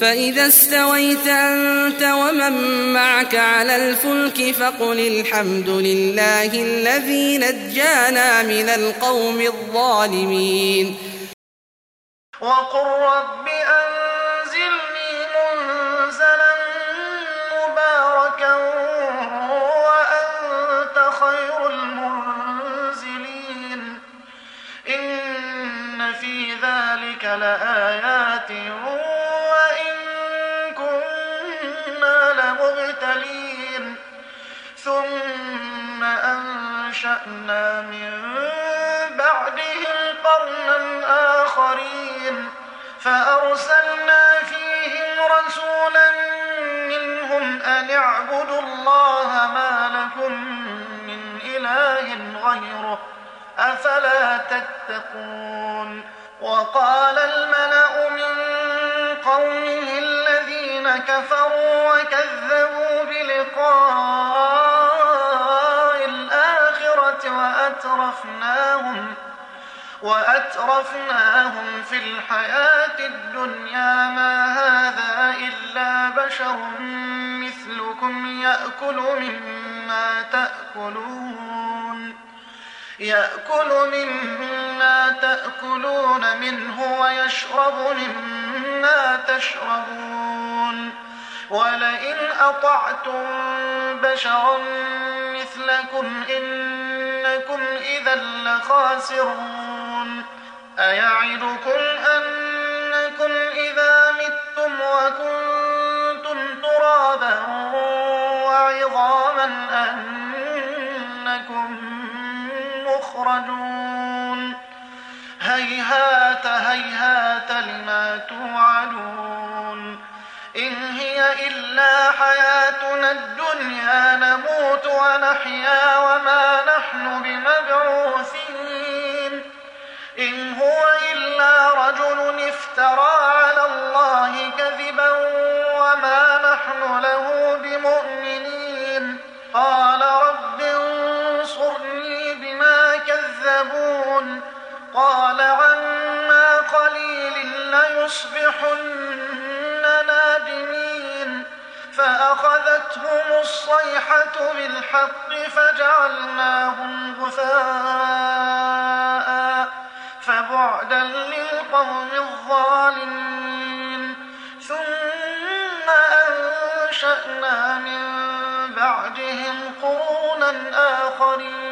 فإذا استويت أنت ومن معك على الفلك فقل الحمد لله الذي نجانا من القوم الظالمين. وقل رب أنزلني منزلا مباركا وأنت خير المنزلين. إن في ذلك لآيات وإن كنا لمبتلين. ثم أنشأنا من بعدهم قرنا آخرين فأرسلنا فيهم رسولا منهم أن اعبدوا الله ما لكم من إله غيره أفلا تتقون. وقال الملأ من قومه الذين كفروا وكذبوا بلقاء الآخرة وأترفناهم في الحياة الدنيا ما هذا إلا بشر مثلكم يأكل مما تأكلون منه ويشرب مما تشربون. ولئن أطعتم بشرا مثلكم إنكم إذا لخاسرون. أيعدكم أنكم إذا متم وكنتم ترابا وعظاما أنكم مخرجون. هيهات هيهات لما توعدون. إن هي إلا حياتنا الدنيا نموت ونحيا وما نحن بمبعوثين. إن هو إلا رجل افترى على الله كذبا وما نحن له بمؤمنين. قال رب انصرني بما كذبون. قال عما قليل ليصبحن نادمين. فأخذتهم الصيحة بالحق فجعلناهم غثاء فبعدا للقوم الظالمين. ثم أنشأنا من بعدهم قرونا آخرين